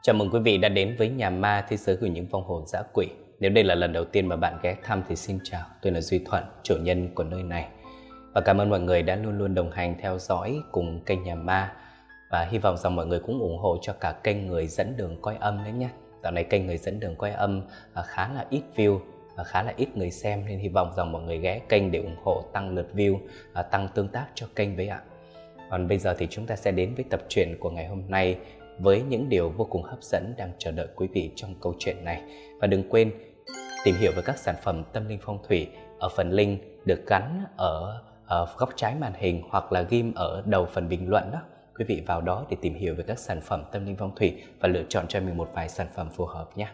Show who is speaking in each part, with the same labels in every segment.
Speaker 1: Chào mừng quý vị đã đến với Nhà Ma, thế giới của những vong hồn dã quỷ. Nếu đây là lần đầu tiên mà bạn ghé thăm thì xin chào, tôi là Duy Thuận, chủ nhân của nơi này. Và cảm ơn mọi người đã luôn luôn đồng hành theo dõi cùng kênh Nhà Ma. Và hy vọng rằng mọi người cũng ủng hộ cho cả kênh Người Dẫn Đường Coi Âm đấy nhé. Dạo này kênh Người Dẫn Đường Coi Âm khá là ít view và khá là ít người xem, nên hy vọng rằng mọi người ghé kênh để ủng hộ tăng lượt view, tăng tương tác cho kênh với ạ. Còn bây giờ thì chúng ta sẽ đến với tập truyện của ngày hôm nay với những điều vô cùng hấp dẫn đang chờ đợi quý vị trong câu chuyện này. Và đừng quên tìm hiểu về các sản phẩm tâm linh phong thủy ở phần link được gắn ở góc trái màn hình hoặc là ghim ở đầu phần bình luận đó. Quý vị vào đó để tìm hiểu về các sản phẩm tâm linh phong thủy và lựa chọn cho mình một vài sản phẩm phù hợp nhé.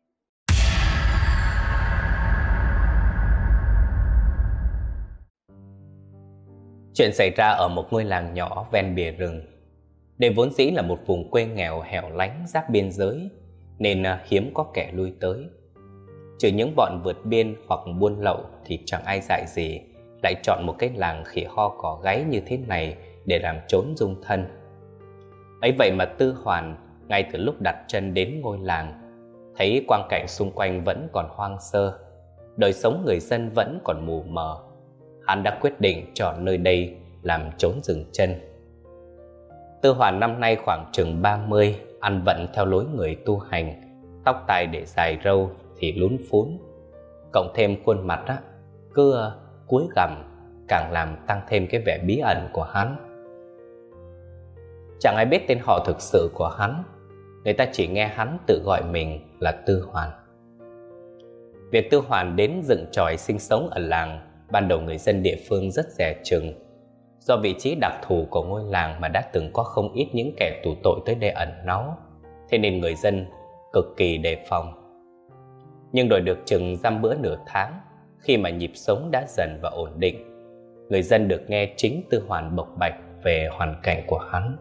Speaker 1: Chuyện xảy ra ở một ngôi làng nhỏ ven bìa rừng. Đây vốn dĩ là một vùng quê nghèo hẻo lánh giáp biên giới, nên hiếm có kẻ lui tới. Trừ những bọn vượt biên hoặc buôn lậu thì chẳng ai dại gì lại chọn một cái làng khỉ ho cỏ gáy như thế này để làm chốn dung thân. Ấy vậy mà Tư Hoàn ngay từ lúc đặt chân đến ngôi làng, thấy quang cảnh xung quanh vẫn còn hoang sơ, đời sống người dân vẫn còn mù mờ, hắn đã quyết định chọn nơi đây làm chốn dừng chân. Tư Hoàn năm nay khoảng chừng 30, ăn vận theo lối người tu hành, tóc tai để dài râu thì lún phún, cộng thêm khuôn mặt cứ cúi gằm càng làm tăng thêm cái vẻ bí ẩn của hắn. Chẳng ai biết tên họ thực sự của hắn, người ta chỉ nghe hắn tự gọi mình là Tư Hoàn. Việc Tư Hoàn đến dựng chòi sinh sống ở làng, ban đầu người dân địa phương rất dè chừng. Do vị trí đặc thù của ngôi làng mà đã từng có không ít những kẻ tù tội tới đây ẩn náu, thế nên người dân cực kỳ đề phòng. Nhưng rồi được chừng dăm bữa nửa tháng, khi mà nhịp sống đã dần và ổn định, người dân được nghe chính Tư Hoàn bộc bạch về hoàn cảnh của hắn.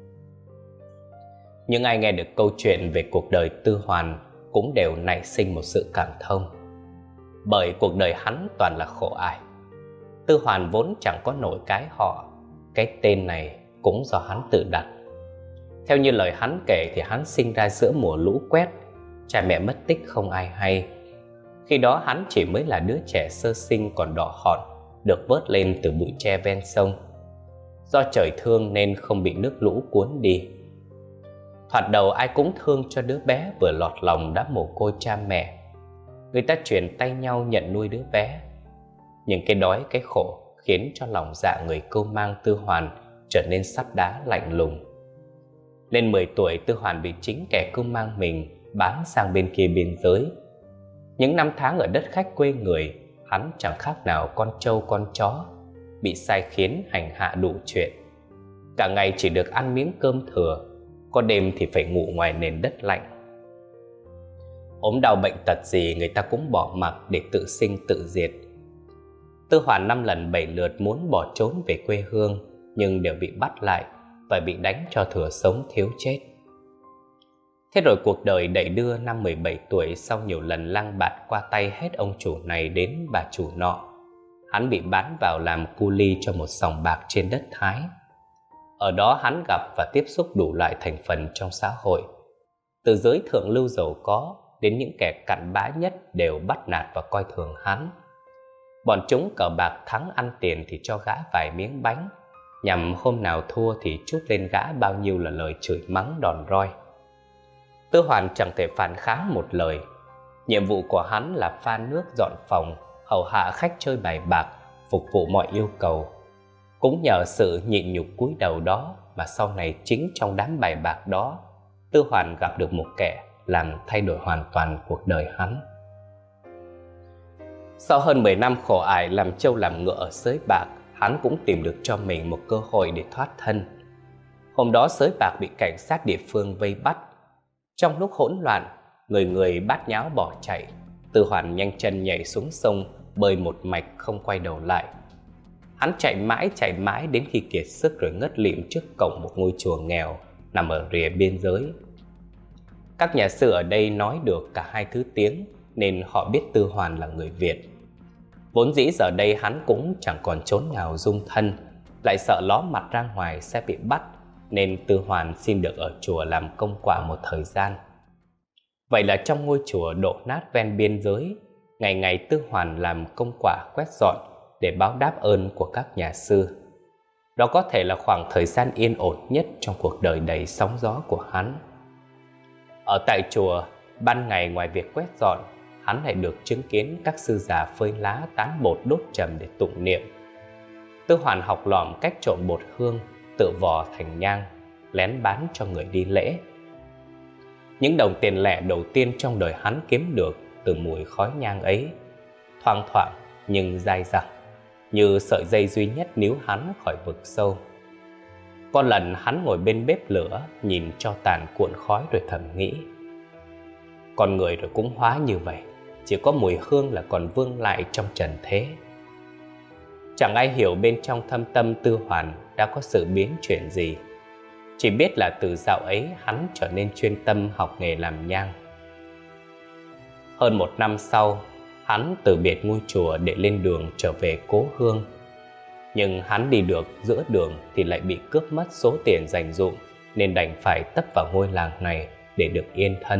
Speaker 1: Những ai nghe được câu chuyện về cuộc đời Tư Hoàn cũng đều nảy sinh một sự cảm thông, bởi cuộc đời hắn toàn là khổ ải. Tư Hoàn vốn chẳng có nổi cái họ, cái tên này cũng do hắn tự đặt. Theo như lời hắn kể thì hắn sinh ra giữa mùa lũ quét, cha mẹ mất tích không ai hay. Khi đó hắn chỉ mới là đứa trẻ sơ sinh còn đỏ hòn, được vớt lên từ bụi tre ven sông. Do trời thương nên không bị nước lũ cuốn đi. Thoạt đầu ai cũng thương cho đứa bé vừa lọt lòng đã mồ côi cha mẹ. Người ta chuyển tay nhau nhận nuôi đứa bé. Nhưng cái đói cái khổ khiến cho lòng dạ người cưu mang Tư Hoàn trở nên sắt đá lạnh lùng. Lên 10 tuổi, Tư Hoàn bị chính kẻ cưu mang mình bán sang bên kia biên giới. Những năm tháng ở đất khách quê người, hắn chẳng khác nào con trâu con chó, bị sai khiến hành hạ đủ chuyện. Cả ngày chỉ được ăn miếng cơm thừa, có đêm thì phải ngủ ngoài nền đất lạnh. Ốm đau bệnh tật gì người ta cũng bỏ mặc để tự sinh tự diệt. Tư Hoàn 5 lần 7 lượt muốn bỏ trốn về quê hương, nhưng đều bị bắt lại và bị đánh cho thừa sống thiếu chết. Thế rồi cuộc đời đẩy đưa năm 17 tuổi, sau nhiều lần lang bạt qua tay hết ông chủ này đến bà chủ nọ, hắn bị bán vào làm cu li cho một sòng bạc trên đất Thái. Ở đó hắn gặp và tiếp xúc đủ loại thành phần trong xã hội, từ giới thượng lưu giàu có đến những kẻ cặn bã nhất đều bắt nạt và coi thường hắn. Bọn chúng cờ bạc thắng ăn tiền thì cho gã vài miếng bánh, nhằm hôm nào thua thì trút lên gã bao nhiêu là lời chửi mắng đòn roi. Tư Hoàn chẳng thể phản kháng một lời. Nhiệm vụ của hắn là pha nước dọn phòng, hầu hạ khách chơi bài bạc, phục vụ mọi yêu cầu. Cũng nhờ sự nhịn nhục cúi đầu đó mà sau này chính trong đám bài bạc đó, Tư Hoàn gặp được một kẻ làm thay đổi hoàn toàn cuộc đời hắn. Sau hơn 10 năm khổ ải làm trâu làm ngựa ở xới bạc, hắn cũng tìm được cho mình một cơ hội để thoát thân. Hôm đó xới bạc bị cảnh sát địa phương vây bắt. Trong lúc hỗn loạn, người người bát nháo bỏ chạy, Tư Hoàn nhanh chân nhảy xuống sông, bơi một mạch không quay đầu lại. Hắn chạy mãi đến khi kiệt sức rồi ngất lịm trước cổng một ngôi chùa nghèo nằm ở rìa biên giới. Các nhà sư ở đây nói được cả hai thứ tiếng nên họ biết Tư Hoàn là người Việt. Vốn dĩ giờ đây hắn cũng chẳng còn chốn nào dung thân, lại sợ ló mặt ra ngoài sẽ bị bắt, nên Tư Hoàn xin được ở chùa làm công quả một thời gian. Vậy là trong ngôi chùa đổ nát ven biên giới, ngày ngày Tư Hoàn làm công quả quét dọn để báo đáp ơn của các nhà sư. Đó có thể là khoảng thời gian yên ổn nhất trong cuộc đời đầy sóng gió của hắn. Ở tại chùa, ban ngày ngoài việc quét dọn, hắn lại được chứng kiến các sư già phơi lá tán bột đốt trầm để tụng niệm. Tư Hoàn học lỏm cách trộn bột hương, tự vò thành nhang, lén bán cho người đi lễ. Những đồng tiền lẻ đầu tiên trong đời hắn kiếm được từ mùi khói nhang ấy, thoang thoảng nhưng dai dẳng, như sợi dây duy nhất níu hắn khỏi vực sâu. Có lần hắn ngồi bên bếp lửa, nhìn tro tàn cuộn khói rồi thầm nghĩ: con người rồi cũng hóa như vậy, chỉ có mùi hương là còn vương lại trong trần thế. Chẳng ai hiểu bên trong thâm tâm Tư Hoàn đã có sự biến chuyển gì. Chỉ biết là từ dạo ấy hắn trở nên chuyên tâm học nghề làm nhang. Hơn 1 năm sau, hắn từ biệt ngôi chùa để lên đường trở về cố hương. Nhưng hắn đi được giữa đường thì lại bị cướp mất số tiền dành dụm, nên đành phải tấp vào ngôi làng này để được yên thân.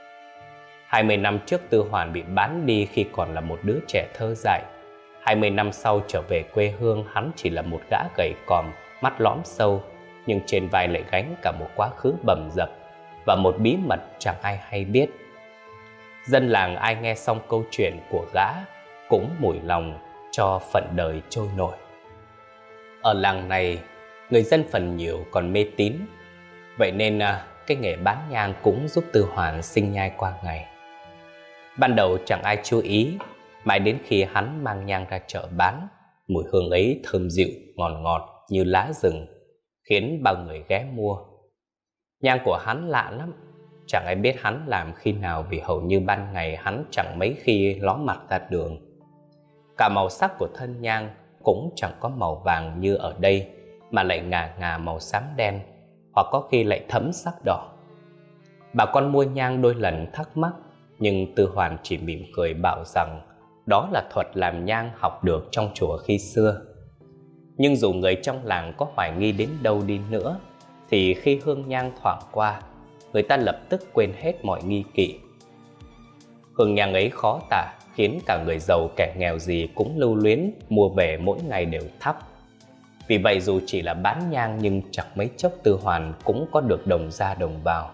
Speaker 1: 20 năm trước Tư Hoàn bị bán đi khi còn là một đứa trẻ thơ dại. 20 năm sau trở về quê hương, hắn chỉ là một gã gầy còm, mắt lõm sâu, nhưng trên vai lại gánh cả một quá khứ bầm dập và một bí mật chẳng ai hay biết. Dân làng ai nghe xong câu chuyện của gã cũng mủi lòng cho phận đời trôi nổi. Ở làng này, người dân phần nhiều còn mê tín, vậy nên cái nghề bán nhang cũng giúp Tư Hoàn sinh nhai qua ngày. Ban đầu chẳng ai chú ý, mãi đến khi hắn mang nhang ra chợ bán, mùi hương ấy thơm dịu, ngọt ngọt như lá rừng, khiến bao người ghé mua. Nhang của hắn lạ lắm, chẳng ai biết hắn làm khi nào, vì hầu như ban ngày hắn chẳng mấy khi ló mặt ra đường. Cả màu sắc của thân nhang cũng chẳng có màu vàng như ở đây, mà lại ngà ngà màu xám đen, hoặc có khi lại thẫm sắc đỏ. Bà con mua nhang đôi lần thắc mắc, nhưng Tư Hoàn chỉ mỉm cười bảo rằng đó là thuật làm nhang học được trong chùa khi xưa. Nhưng dù người trong làng có hoài nghi đến đâu đi nữa, thì khi hương nhang thoảng qua, người ta lập tức quên hết mọi nghi kỵ. Hương nhang ấy khó tả, khiến cả người giàu kẻ nghèo gì cũng lưu luyến mua về mỗi ngày đều thắp. Vì vậy dù chỉ là bán nhang nhưng chẳng mấy chốc Tư Hoàn cũng có được đồng ra đồng vào.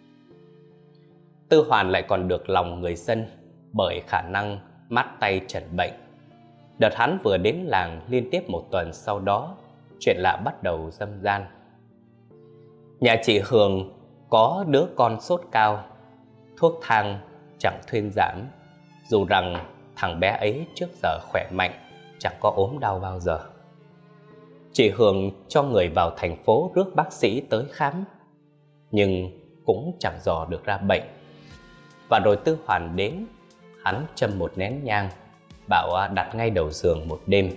Speaker 1: Tư Hoàn lại còn được lòng người dân bởi khả năng mát tay trần bệnh. Đợt hắn vừa đến làng, liên tiếp 1 tuần sau đó, chuyện lạ bắt đầu râm ran. Nhà chị Hường có đứa con sốt cao, thuốc thang chẳng thuyên giảm, dù rằng thằng bé ấy trước giờ khỏe mạnh, chẳng có ốm đau bao giờ. Chị Hường cho người vào thành phố rước bác sĩ tới khám, nhưng cũng chẳng dò được ra bệnh. Và rồi Tư Hoàn đến, hắn châm một nén nhang, bảo đặt ngay đầu giường một đêm.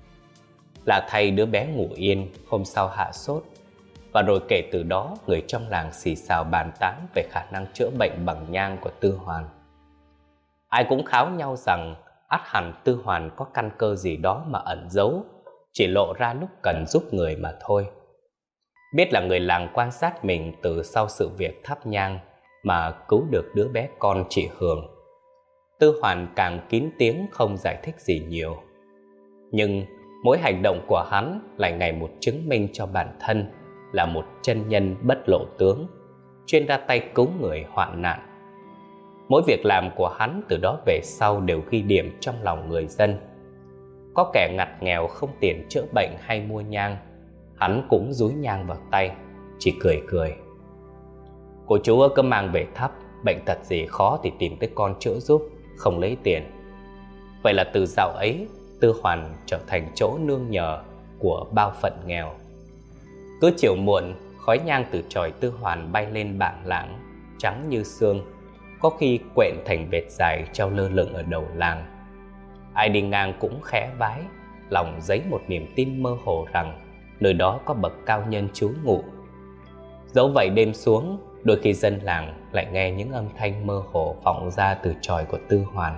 Speaker 1: Là thay đứa bé ngủ yên, hôm sau hạ sốt. Và rồi kể từ đó, người trong làng xì xào bàn tán về khả năng chữa bệnh bằng nhang của Tư Hoàn. Ai cũng kháo nhau rằng ắt hẳn Tư Hoàn có căn cơ gì đó mà ẩn giấu, chỉ lộ ra lúc cần giúp người mà thôi. Biết là người làng quan sát mình từ sau sự việc thắp nhang mà cứu được đứa bé con chị Hường, Tư Hoàn càng kín tiếng không giải thích gì nhiều. Nhưng mỗi hành động của hắn lại ngày một chứng minh cho bản thân là một chân nhân bất lộ tướng, chuyên ra tay cứu người hoạn nạn. Mỗi việc làm của hắn từ đó về sau đều ghi điểm trong lòng người dân. Có kẻ ngặt nghèo không tiền chữa bệnh hay mua nhang, hắn cũng dúi nhang vào tay, chỉ cười cười: "Cô chú cứ mang về thắp, bệnh tật gì khó thì tìm tới con chữa giúp, không lấy tiền." Vậy là từ dạo ấy, Tư Hoàn trở thành chỗ nương nhờ của bao phận nghèo. Cứ chiều muộn, khói nhang từ chòi Tư Hoàn bay lên bảng lãng, trắng như sương, có khi quện thành vệt dài treo lơ lửng ở đầu làng. Ai đi ngang cũng khẽ vái, lòng dấy một niềm tin mơ hồ rằng nơi đó có bậc cao nhân trú ngụ. Dẫu vậy đêm xuống, đôi khi dân làng lại nghe những âm thanh mơ hồ vọng ra từ chòi của Tư Hoàn,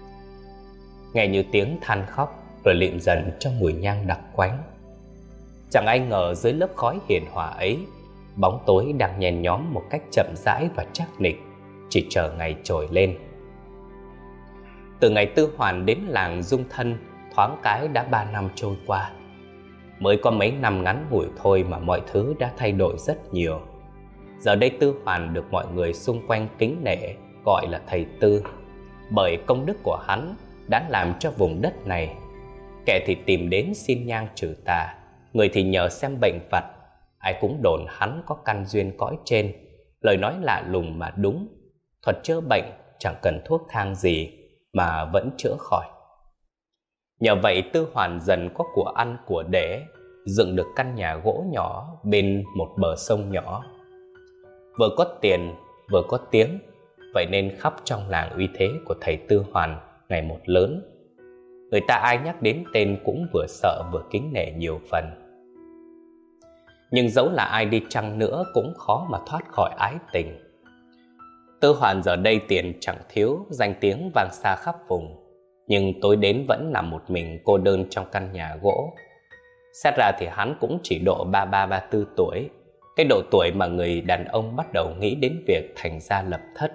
Speaker 1: nghe như tiếng than khóc, rồi lịm dần trong mùi nhang đặc quánh. Chẳng ai ngờ dưới lớp khói hiền hòa ấy, bóng tối đang nhen nhóm một cách chậm rãi và chắc nịch, chỉ chờ ngày trồi lên. Từ ngày Tư Hoàn đến làng dung thân, thoáng cái đã 3 năm trôi qua. Mới có mấy năm ngắn ngủi thôi mà mọi thứ đã thay đổi rất nhiều. Giờ đây Tư Hoàn được mọi người xung quanh kính nể, gọi là thầy Tư, bởi công đức của hắn đã làm cho vùng đất này, kẻ thì tìm đến xin nhang trừ tà, người thì nhờ xem bệnh vặt. Ai cũng đồn hắn có căn duyên cõi trên, lời nói lạ lùng mà đúng, thuật chữa bệnh chẳng cần thuốc thang gì mà vẫn chữa khỏi. Nhờ vậy Tư Hoàn dần có của ăn của để, dựng được căn nhà gỗ nhỏ bên một bờ sông nhỏ. Vừa có tiền vừa có tiếng, vậy nên khắp trong làng uy thế của thầy Tư Hoàn ngày một lớn. Người ta ai nhắc đến tên cũng vừa sợ vừa kính nể nhiều phần. Nhưng dẫu là ai đi chăng nữa cũng khó mà thoát khỏi ái tình. Tư Hoàn giờ đây tiền chẳng thiếu, danh tiếng vang xa khắp vùng, nhưng tối đến vẫn nằm một mình cô đơn trong căn nhà gỗ. Xét ra thì hắn cũng chỉ độ 33-34 tuổi, cái độ tuổi mà người đàn ông bắt đầu nghĩ đến việc thành gia lập thất.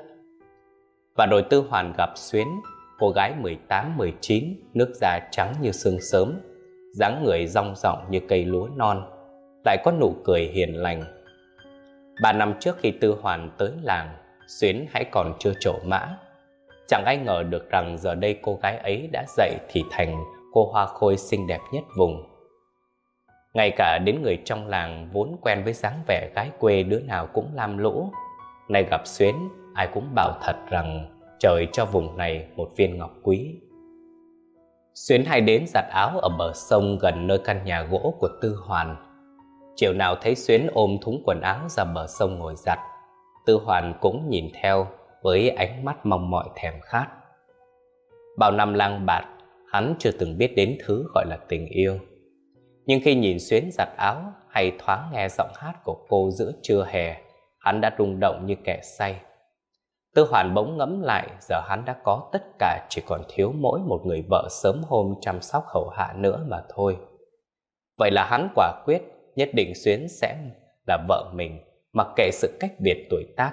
Speaker 1: Và rồi Tư Hoàn gặp Xuyến, cô gái 18-19, nước da trắng như sương sớm, dáng người dong dỏng như cây lúa non, lại có nụ cười hiền lành. 3 năm trước khi Tư Hoàn tới làng, Xuyến hãy còn chưa trổ mã. Chẳng ai ngờ được rằng giờ đây cô gái ấy đã dậy thì thành cô hoa khôi xinh đẹp nhất vùng. Ngay cả đến người trong làng vốn quen với dáng vẻ gái quê đứa nào cũng lam lũ, nay gặp Xuyến ai cũng bảo thật rằng trời cho vùng này một viên ngọc quý. Xuyến hay đến giặt áo ở bờ sông gần nơi căn nhà gỗ của Tư Hoàn. Chiều nào thấy Xuyến ôm thúng quần áo ra bờ sông ngồi giặt, Tư Hoàn cũng nhìn theo với ánh mắt mong mỏi thèm khát. Bao năm lang bạt, hắn chưa từng biết đến thứ gọi là tình yêu. Nhưng khi nhìn Xuyến giặt áo hay thoáng nghe giọng hát của cô giữa trưa hè, hắn đã rung động như kẻ say. Tư Hoàn bỗng ngẫm lại, giờ hắn đã có tất cả, chỉ còn thiếu mỗi một người vợ sớm hôm chăm sóc hầu hạ nữa mà thôi. Vậy là hắn quả quyết nhất định Xuyến sẽ là vợ mình, mặc kệ sự cách biệt tuổi tác.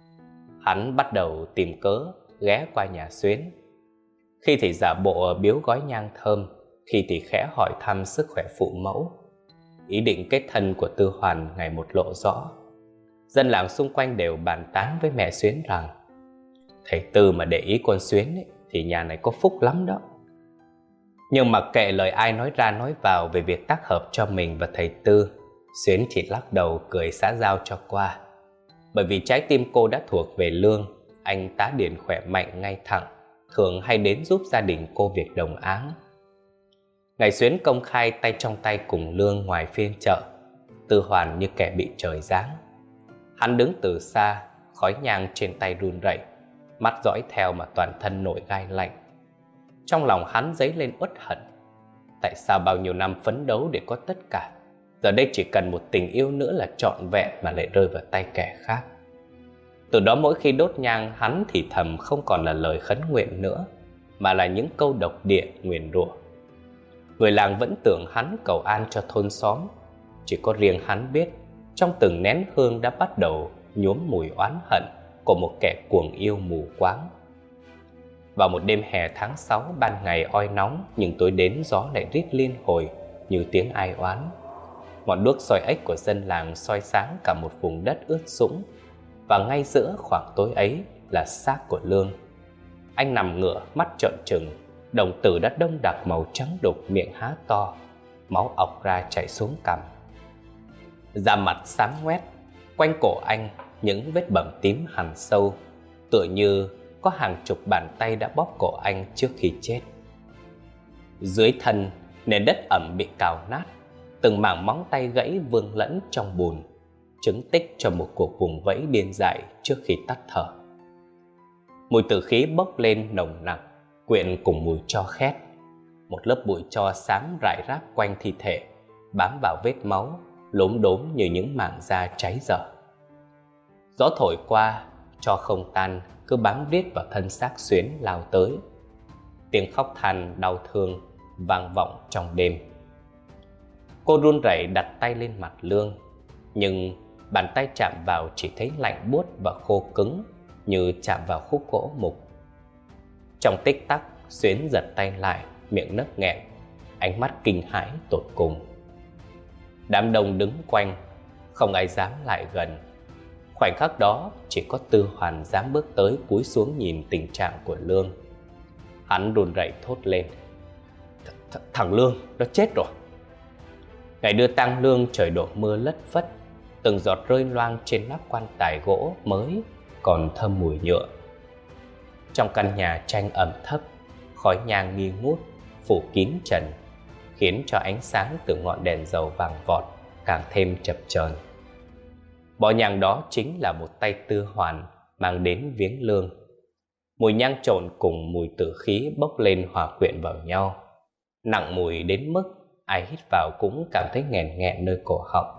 Speaker 1: Hắn bắt đầu tìm cớ ghé qua nhà Xuyến. Khi thì giả bộ biếu gói nhang thơm, khi thì khẽ hỏi thăm sức khỏe phụ mẫu. Ý định kết thân của Tư Hoàn ngày một lộ rõ. Dân làng xung quanh đều bàn tán với mẹ Xuyến rằng thầy Tư mà để ý con Xuyến ấy, thì nhà này có phúc lắm đó. Nhưng mặc kệ lời ai nói ra nói vào về việc tác hợp cho mình và thầy Tư, Xuyến chỉ lắc đầu cười xã giao cho qua. Bởi vì trái tim cô đã thuộc về Lương, anh tá điển khỏe mạnh ngay thẳng, thường hay đến giúp gia đình cô việc đồng áng. Ngày Xuyến công khai tay trong tay cùng Lương ngoài phiên chợ, Tư Hoàn như kẻ bị trời giáng. Hắn đứng từ xa, khói nhang trên tay run rẩy, mắt dõi theo mà toàn thân nổi gai lạnh. Trong lòng hắn dấy lên uất hận. Tại sao bao nhiêu năm phấn đấu để có tất cả, giờ đây chỉ cần một tình yêu nữa là trọn vẹn mà lại rơi vào tay kẻ khác. Từ đó mỗi khi đốt nhang, hắn thì thầm không còn là lời khấn nguyện nữa, mà là những câu độc địa nguyền rủa. Người làng vẫn tưởng hắn cầu an cho thôn xóm, chỉ có riêng hắn biết trong từng nén hương đã bắt đầu nhuốm mùi oán hận của một kẻ cuồng yêu mù quáng. Vào một đêm hè tháng 6, ban ngày oi nóng nhưng tối đến gió lại rít liên hồi như tiếng ai oán. Ngọn đuốc soi ếch của dân làng soi sáng cả một vùng đất ướt sũng, và ngay giữa khoảng tối ấy là xác của Lương. Anh nằm ngửa, mắt trợn trừng, đồng tử đã đông đặc màu trắng đục, miệng há to, máu ọc ra chảy xuống cằm. Da mặt xám ngoét, quanh cổ anh những vết bầm tím hằn sâu, tựa như có hàng chục bàn tay đã bóp cổ anh trước khi chết. Dưới thân, nền đất ẩm bị cào nát, từng mảng móng tay gãy vương lẫn trong bùn, chứng tích cho một cuộc vùng vẫy điên dại trước khi tắt thở. Mùi tử khí bốc lên nồng nặc, quyện cùng mùi tro khét. Một lớp bụi tro xám rải rác quanh thi thể, bám vào vết máu, lốm đốm như những mảng da cháy dở. Gió thổi qua, tro không tan, cứ bám riết vào thân xác Xuyến lao tới. Tiếng khóc than đau thương vang vọng trong đêm. Cô run rẩy đặt tay lên mặt Lương, nhưng bàn tay chạm vào chỉ thấy lạnh buốt và khô cứng, như chạm vào khúc gỗ mục. Trong tích tắc, Xuyến giật tay lại, miệng nấc nghẹn, ánh mắt kinh hãi tột cùng. Đám đông đứng quanh, không ai dám lại gần. Khoảnh khắc đó, chỉ có Tư Hoàn dám bước tới cúi xuống nhìn tình trạng của Lương. Hắn run rẩy thốt lên: Thằng Lương, nó chết rồi. Ngày đưa tang Lương trời đổ mưa lất phất, từng giọt rơi loang trên nắp quan tài gỗ mới còn thơm mùi nhựa. Trong căn nhà tranh ẩm thấp, khói nhang nghi ngút phủ kín trần, khiến cho ánh sáng từ ngọn đèn dầu vàng vọt càng thêm chập chờn. Bó nhang đó chính là một tay Tư Hoàn mang đến viếng Lương. Mùi nhang trộn cùng mùi tử khí bốc lên hòa quyện vào nhau, nặng mùi đến mức ai hít vào cũng cảm thấy nghẹn nghẹn nơi cổ họng.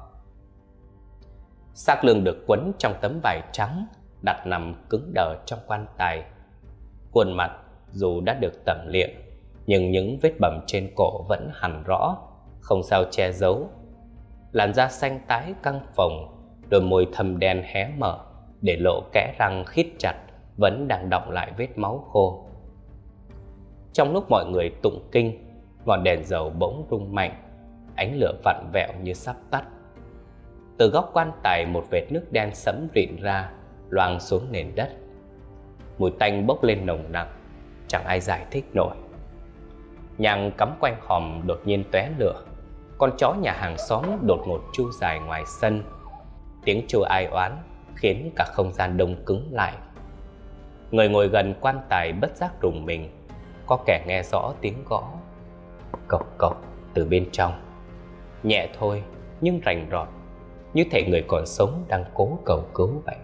Speaker 1: Xác Lương được quấn trong tấm vải trắng, đặt nằm cứng đờ trong quan tài. Khuôn mặt dù đã được tẩm liệm, nhưng những vết bầm trên cổ vẫn hằn rõ, không sao che giấu. Làn da xanh tái căng phồng, đôi môi thâm đen hé mở, để lộ kẽ răng khít chặt vẫn đang đọng lại vết máu khô. Trong lúc mọi người tụng kinh, ngọn đèn dầu bỗng rung mạnh, ánh lửa vặn vẹo như sắp tắt. Từ góc quan tài, một vệt nước đen sẫm rịn ra, loang xuống nền đất. Mùi tanh bốc lên nồng nặc, chẳng ai giải thích nổi. Nhang cắm quanh hòm đột nhiên tóe lửa. Con chó nhà hàng xóm đột ngột tru dài ngoài sân. Tiếng tru ai oán khiến cả không gian đông cứng lại. Người ngồi gần quan tài bất giác rùng mình. Có kẻ nghe rõ tiếng gõ cộc cộc từ bên trong, nhẹ thôi nhưng rành rọt, như thể người còn sống đang cố cầu cứu vậy.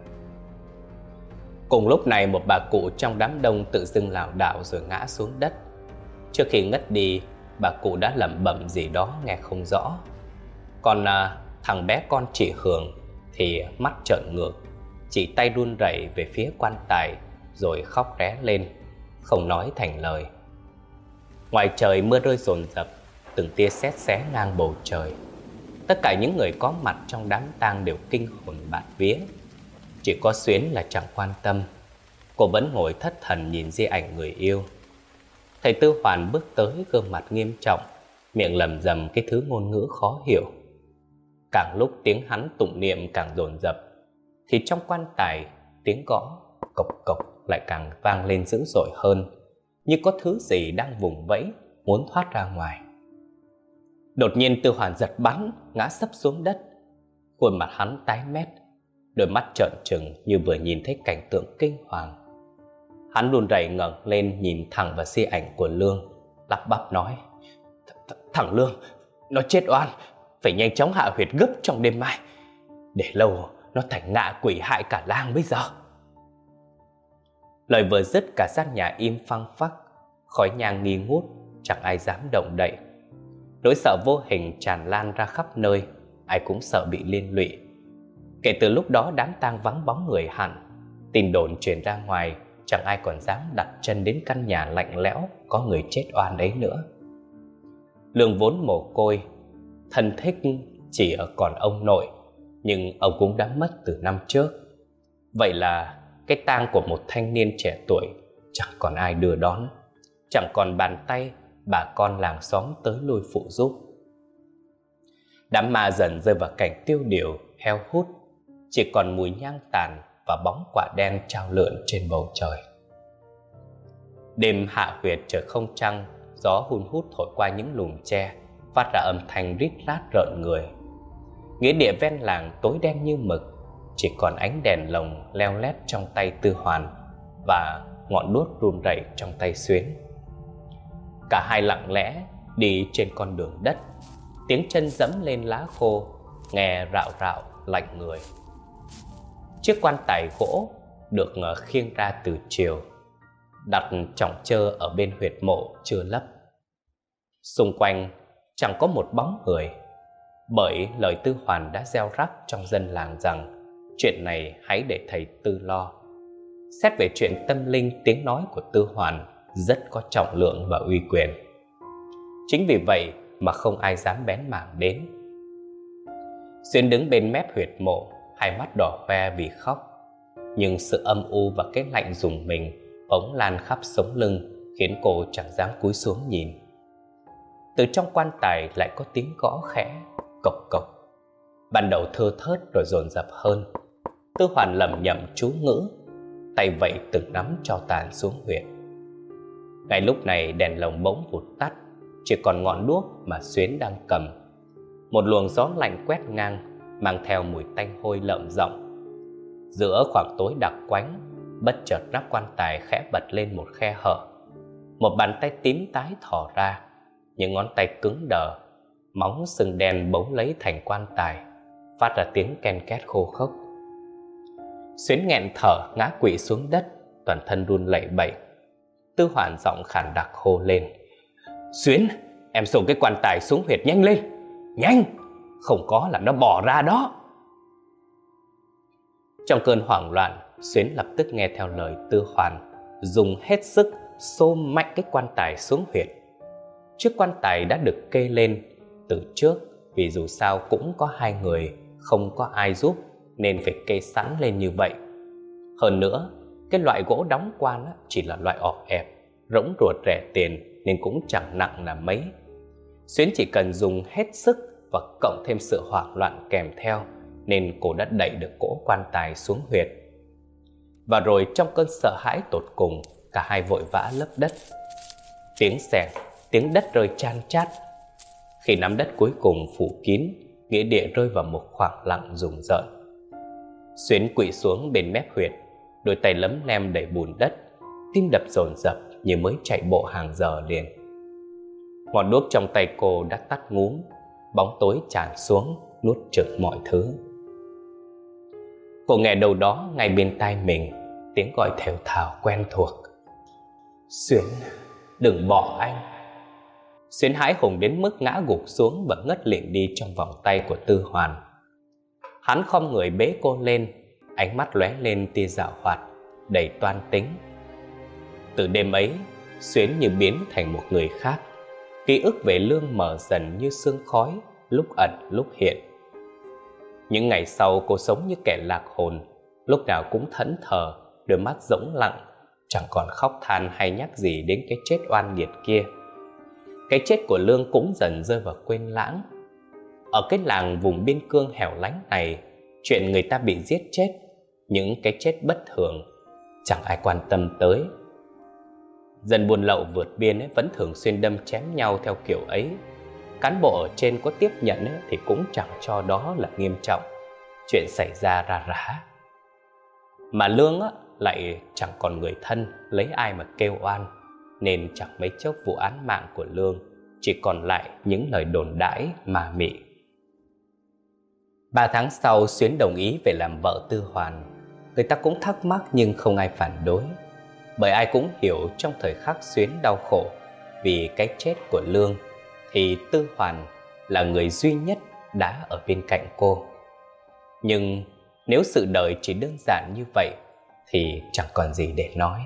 Speaker 1: Cùng lúc này, một bà cụ trong đám đông tự dưng lảo đảo rồi ngã xuống đất. Trước khi ngất đi, bà cụ đã lẩm bẩm gì đó nghe không rõ. Còn thằng bé con chị Hường thì mắt trợn ngược, chỉ tay run rẩy về phía quan tài rồi khóc ré lên, không nói thành lời. Ngoài trời mưa rơi dồn dập, từng tia sét xé ngang bầu trời. Tất cả những người có mặt trong đám tang đều kinh hồn bạt vía. Chỉ có Xuyến là chẳng quan tâm. Cô vẫn ngồi thất thần nhìn di ảnh người yêu. Thầy Tư Hoàn bước tới, gương mặt nghiêm trọng, miệng lẩm rẩm cái thứ ngôn ngữ khó hiểu. Càng lúc tiếng hắn tụng niệm càng dồn dập, thì trong quan tài tiếng gõ cộc cộc lại càng vang lên dữ dội hơn, như có thứ gì đang vùng vẫy muốn thoát ra ngoài. Đột nhiên Tư Hoàn giật bắn, ngã sấp xuống đất. Khuôn mặt hắn tái mét, đôi mắt trợn trừng như vừa nhìn thấy cảnh tượng kinh hoàng. Hắn run rẩy ngẩng lên nhìn thẳng vào di ảnh của Lương, lắp bắp nói: Thằng Lương, nó chết oan, phải nhanh chóng hạ huyệt gấp trong đêm mai, để lâu nó thành ngạ quỷ hại cả làng bây giờ. Lời vừa dứt, cả gian nhà im phăng phắc, khói nhang nghi ngút, chẳng ai dám động đậy. Nỗi sợ vô hình tràn lan ra khắp nơi, ai cũng sợ bị liên lụy. Kể từ lúc đó, đám tang vắng bóng người hẳn. Tin đồn truyền ra ngoài, chẳng ai còn dám đặt chân đến căn nhà lạnh lẽo có người chết oan ấy nữa. Lương vốn mồ côi, thân thích chỉ ở còn ông nội, nhưng ông cũng đã mất từ năm trước. Vậy là cái tang của một thanh niên trẻ tuổi chẳng còn ai đưa đón, chẳng còn bàn tay bà con làng xóm tới lui phụ giúp. Đám ma dần rơi vào cảnh tiêu điều, heo hút, chỉ còn mùi nhang tàn và bóng quả đen trao lượn trên bầu trời. Đêm hạ huyệt trời không trăng, gió hun hút thổi qua những lùm tre, phát ra âm thanh rít rát rợn người. Nghĩa địa ven làng tối đen như mực, chỉ còn ánh đèn lồng leo lét trong tay Tư Hoàn và ngọn đuốc run rẩy trong tay Xuyến. Cả hai lặng lẽ đi trên con đường đất, tiếng chân dẫm lên lá khô nghe rạo rạo lạnh người. Chiếc quan tài gỗ được khiêng ra từ chiều, đặt chỏng chơ ở bên huyệt mộ chưa lấp. Xung quanh chẳng có một bóng người, bởi lời Tư Hoàn đã gieo rắc trong dân làng rằng chuyện này hãy để thầy Tư lo. Xét về chuyện tâm linh, tiếng nói của Tư Hoàn rất có trọng lượng và uy quyền. Chính vì vậy, mà không ai dám bén mảng đến. Xuyến đứng bên mép huyệt mộ, hai mắt đỏ hoe vì khóc. Nhưng sự âm u và cái lạnh rùng mình bỗng lan khắp sống lưng, khiến cô chẳng dám cúi xuống nhìn. Từ trong quan tài lại có tiếng gõ khẽ, cộc cộc. Ban đầu thưa thớt rồi dồn dập hơn. Tư Hoàn lẩm nhẩm chú ngữ, tay vẫy từng nắm tro tàn xuống huyệt. Ngay lúc này đèn lồng bỗng vụt tắt, chỉ còn ngọn đuốc mà Xuyến đang cầm. Một luồng gió lạnh quét ngang, mang theo mùi tanh hôi lợm giọng. Giữa khoảng tối đặc quánh, bất chợt nắp quan tài khẽ bật lên một khe hở. Một bàn tay tím tái thò ra, những ngón tay cứng đờ, móng sừng đen bấu lấy thành quan tài, phát ra tiếng ken két khô khốc. Xuyến nghẹn thở ngã quỵ xuống đất, toàn thân run lẩy bẩy. Tư Hoàn giọng khàn đặc hô lên: "Xuyến, em xô cái quan tài xuống huyệt nhanh lên, nhanh, không có là nó bò ra đó." Trong cơn hoảng loạn, Xuyến lập tức nghe theo lời Tư Hoàn, dùng hết sức xô mạnh cái quan tài xuống huyệt. Chiếc quan tài đã được kê lên từ trước, vì dù sao cũng có hai người, không có ai giúp nên phải kê sẵn lên như vậy. Hơn nữa, cái loại gỗ đóng quan chỉ là loại ọp ẹp, rỗng ruột rẻ tiền nên cũng chẳng nặng là mấy. Xuyến chỉ cần dùng hết sức và cộng thêm sự hoảng loạn kèm theo nên cô đã đẩy được cỗ quan tài xuống huyệt. Và rồi trong cơn sợ hãi tột cùng, cả hai vội vã lấp đất. Tiếng xẹt, tiếng đất rơi chan chát. Khi nắm đất cuối cùng phủ kín, nghĩa địa rơi vào một khoảng lặng rùng rợn. Xuyến quỵ xuống bên mép huyệt, đôi tay lấm lem đầy bùn đất, tim đập dồn dập như mới chạy bộ hàng giờ liền. Ngọn đuốc trong tay cô đã tắt ngúm, bóng tối tràn xuống nuốt chửng mọi thứ. Cô nghe đâu đó ngay bên tai mình tiếng gọi thều thào quen thuộc: "Xuyến, đừng bỏ anh." Xuyến hãi hùng đến mức ngã gục xuống và ngất lịm đi trong vòng tay của Tư Hoàn. Hắn khom người bế cô lên, ánh mắt lóe lên tia giảo hoạt, đầy toan tính. Từ đêm ấy, Xuyến như biến thành một người khác. Ký ức về Lương mờ dần như sương khói, lúc ẩn lúc hiện. Những ngày sau cô sống như kẻ lạc hồn, lúc nào cũng thẫn thờ, đôi mắt rỗng lặng, chẳng còn khóc than hay nhắc gì đến cái chết oan nghiệt kia. Cái chết của Lương cũng dần rơi vào quên lãng. Ở cái làng vùng biên cương hẻo lánh này, chuyện người ta bị giết chết, những cái chết bất thường, chẳng ai quan tâm tới. Dân buôn lậu vượt biên vẫn thường xuyên đâm chém nhau theo kiểu ấy. Cán bộ ở trên có tiếp nhận thì cũng chẳng cho đó là nghiêm trọng, chuyện xảy ra ra rả. Mà Lương lại chẳng còn người thân, lấy ai mà kêu oan, nên chẳng mấy chốc vụ án mạng của Lương chỉ còn lại những lời đồn đãi ma mị. 3 tháng sau, Xuyến đồng ý về làm vợ Tư Hoàn. Người ta cũng thắc mắc nhưng không ai phản đối, bởi ai cũng hiểu trong thời khắc Xuyến đau khổ vì cái chết của Lương thì Tư Hoàn là người duy nhất đã ở bên cạnh cô. Nhưng nếu sự đời chỉ đơn giản như vậy thì chẳng còn gì để nói.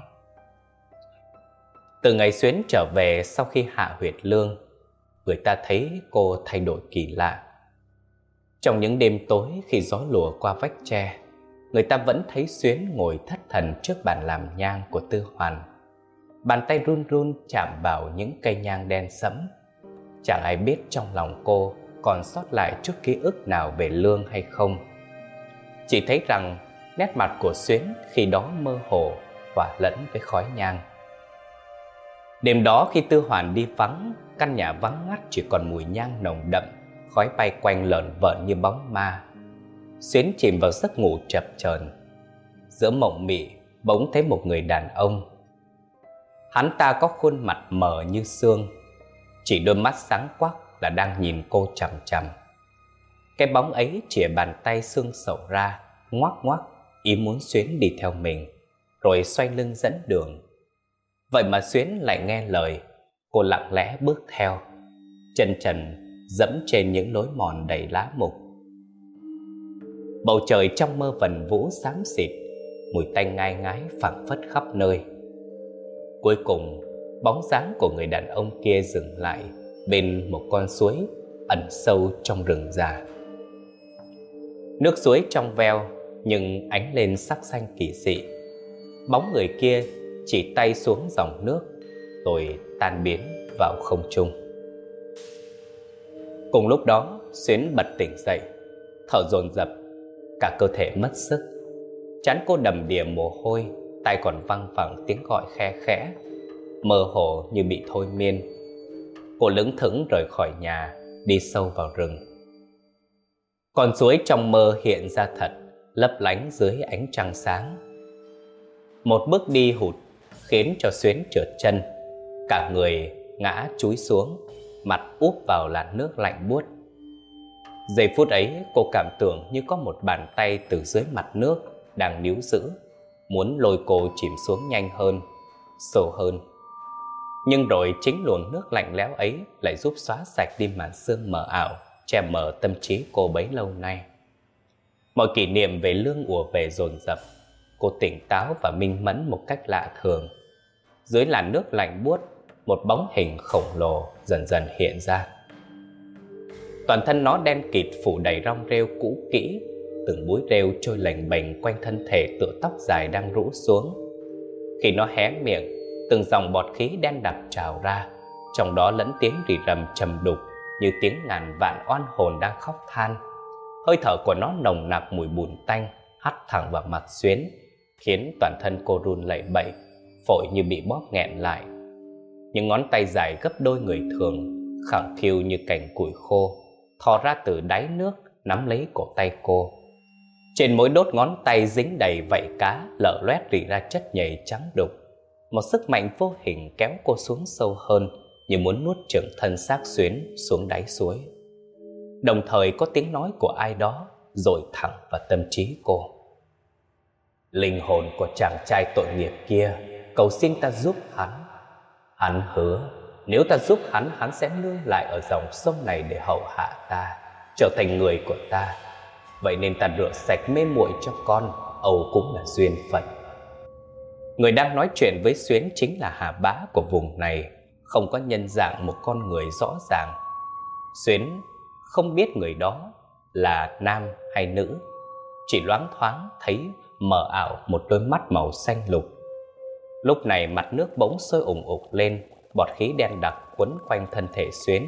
Speaker 1: Từ ngày Xuyến trở về sau khi hạ huyệt Lương, người ta thấy cô thay đổi kỳ lạ. Trong những đêm tối khi gió lùa qua vách tre, người ta vẫn thấy Xuyến ngồi thất thần trước bàn làm nhang của Tư Hoàn. Bàn tay run run chạm vào những cây nhang đen sẫm. Chẳng ai biết trong lòng cô còn sót lại chút ký ức nào về Lương hay không. Chỉ thấy rằng nét mặt của Xuyến khi đó mơ hồ hòa lẫn với khói nhang. Đêm đó khi Tư Hoàn đi vắng, căn nhà vắng ngắt chỉ còn mùi nhang nồng đậm, khói bay quanh lởn vởn như bóng ma. Xuyến chìm vào giấc ngủ chập chờn. Giữa mộng mị bỗng thấy một người đàn ông. Hắn ta có khuôn mặt mờ như sương, chỉ đôi mắt sáng quắc là đang nhìn cô chằm chằm. Cái bóng ấy chìa bàn tay xương sẩu ra, ngoắc ngoắc, ý muốn Xuyến đi theo mình, rồi xoay lưng dẫn đường. Vậy mà Xuyến lại nghe lời, cô lặng lẽ bước theo, chân trần dẫm trên những lối mòn đầy lá mục. Bầu trời trong mơ vần vũ xám xịt, mùi tanh ngai ngái phảng phất khắp nơi. Cuối cùng, bóng dáng của người đàn ông kia dừng lại, bên một con suối ẩn sâu trong rừng già. Nước suối trong veo nhưng ánh lên sắc xanh kỳ dị. Bóng người kia chỉ tay xuống dòng nước rồi tan biến vào không trung. Cùng lúc đó, Xuyến bật tỉnh dậy, thở dồn dập, cả cơ thể mất sức. Trán cô đầm đìa mồ hôi, tai còn văng vẳng tiếng gọi khe khẽ, mơ hồ như bị thôi miên. Cô lững thững rời khỏi nhà, đi sâu vào rừng. Con suối trong mơ hiện ra thật, lấp lánh dưới ánh trăng sáng. Một bước đi hụt khiến cho Xuyến trượt chân, cả người ngã chúi xuống, mặt úp vào làn nước lạnh buốt. Giây phút ấy, cô cảm tưởng như có một bàn tay từ dưới mặt nước đang níu giữ, muốn lôi cô chìm xuống nhanh hơn, sâu hơn. Nhưng rồi chính luồng nước lạnh lẽo ấy lại giúp xóa sạch đi màn sương mờ ảo che mờ tâm trí cô bấy lâu nay. Mọi kỷ niệm về Lương ùa về dồn dập. Cô tỉnh táo và minh mẫn một cách lạ thường. Dưới làn nước lạnh buốt, một bóng hình khổng lồ dần dần hiện ra. Toàn thân nó đen kịt phủ đầy rong rêu cũ kỹ, từng búi rêu trôi lềnh bềnh quanh thân thể tựa tóc dài đang rũ xuống. Khi nó hé miệng, từng dòng bọt khí đen đặc trào ra, trong đó lẫn tiếng rì rầm trầm đục như tiếng ngàn vạn oan hồn đang khóc than. Hơi thở của nó nồng nặc mùi bùn tanh hắt thẳng vào mặt Xuyến, khiến toàn thân cô run lẩy bẩy, phổi như bị bóp nghẹn lại. Những ngón tay dài gấp đôi người thường, khẳng khiu như cành củi khô, thò ra từ đáy nước nắm lấy cổ tay cô. Trên mỗi đốt ngón tay dính đầy vảy cá lở loét rỉ ra chất nhầy trắng đục. Một sức mạnh vô hình kéo cô xuống sâu hơn, như muốn nuốt chửng thân xác Xuyến xuống đáy suối. Đồng thời có tiếng nói của ai đó dội thẳng vào tâm trí cô. Linh hồn của chàng trai tội nghiệp kia cầu xin ta giúp hắn. Hắn hứa nếu ta giúp hắn, hắn sẽ nương lại ở dòng sông này để hầu hạ ta, trở thành người của ta. Vậy nên ta rửa sạch mê muội cho con, âu cũng là duyên phận. Người đang nói chuyện với Xuyến chính là Hà Bá của vùng này, không có nhân dạng một con người rõ ràng. Xuyến không biết người đó là nam hay nữ, chỉ loáng thoáng thấy mờ ảo một đôi mắt màu xanh lục. Lúc này mặt nước bỗng sôi ủng ục lên, bọt khí đen đặc quấn quanh thân thể Xuyến.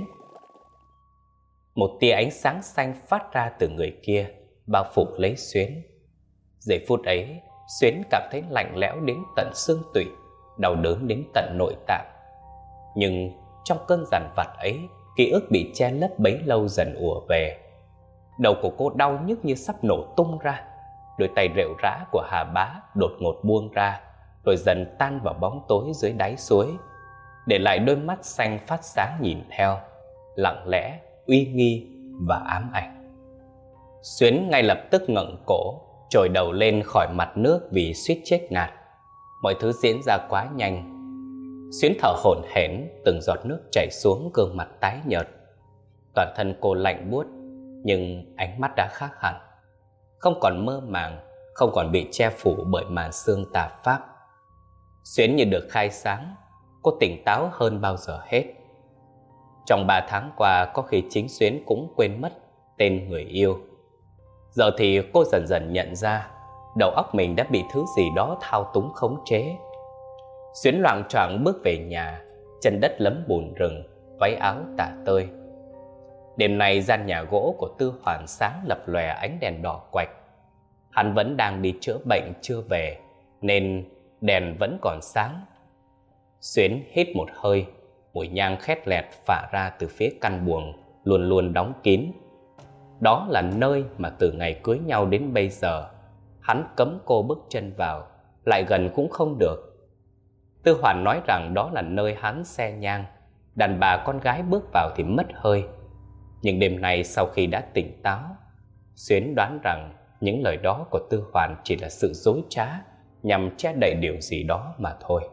Speaker 1: Một tia ánh sáng xanh phát ra từ người kia, bao phủ lấy Xuyến. Giây phút ấy, Xuyến cảm thấy lạnh lẽo đến tận xương tủy, đau đớn đến tận nội tạng. Nhưng trong cơn dằn vặt ấy, ký ức bị che lấp bấy lâu dần ùa về. Đầu của cô đau nhức như sắp nổ tung ra. Đôi tay rệu rã của Hà Bá đột ngột buông ra, rồi dần tan vào bóng tối dưới đáy suối, để lại đôi mắt xanh phát sáng nhìn theo, lặng lẽ, uy nghi và ám ảnh. Xuyến ngay lập tức ngẩng cổ, trồi đầu lên khỏi mặt nước vì suýt chết ngạt. Mọi thứ diễn ra quá nhanh. Xuyến thở hổn hển, từng giọt nước chảy xuống gương mặt tái nhợt. Toàn thân cô lạnh buốt, nhưng ánh mắt đã khác hẳn. Không còn mơ màng, không còn bị che phủ bởi màn sương tà pháp. Xuyến như được khai sáng, cô tỉnh táo hơn bao giờ hết. Trong 3 tháng qua, có khi chính Xuyến cũng quên mất tên người yêu. Giờ thì cô dần dần nhận ra đầu óc mình đã bị thứ gì đó thao túng khống chế. Xuyến loạng choạng bước về nhà, chân đất lấm bùn rừng, váy áo tả tơi. Đêm nay gian nhà gỗ của Tư Hoàn sáng lập lòe ánh đèn đỏ quạch. Hắn vẫn đang đi chữa bệnh chưa về, nên đèn vẫn còn sáng. Xuyến hít một hơi, mùi nhang khét lẹt phả ra từ phía căn buồng luôn luôn đóng kín. Đó là nơi mà từ ngày cưới nhau đến bây giờ hắn cấm cô bước chân vào, lại gần cũng không được. Tư Hoàn nói rằng đó là nơi hắn xe nhang, đàn bà con gái bước vào thì mất hơi. Nhưng đêm nay sau khi đã tỉnh táo, Xuyến đoán rằng những lời đó của Tư Hoàn chỉ là sự dối trá nhằm che đậy điều gì đó mà thôi.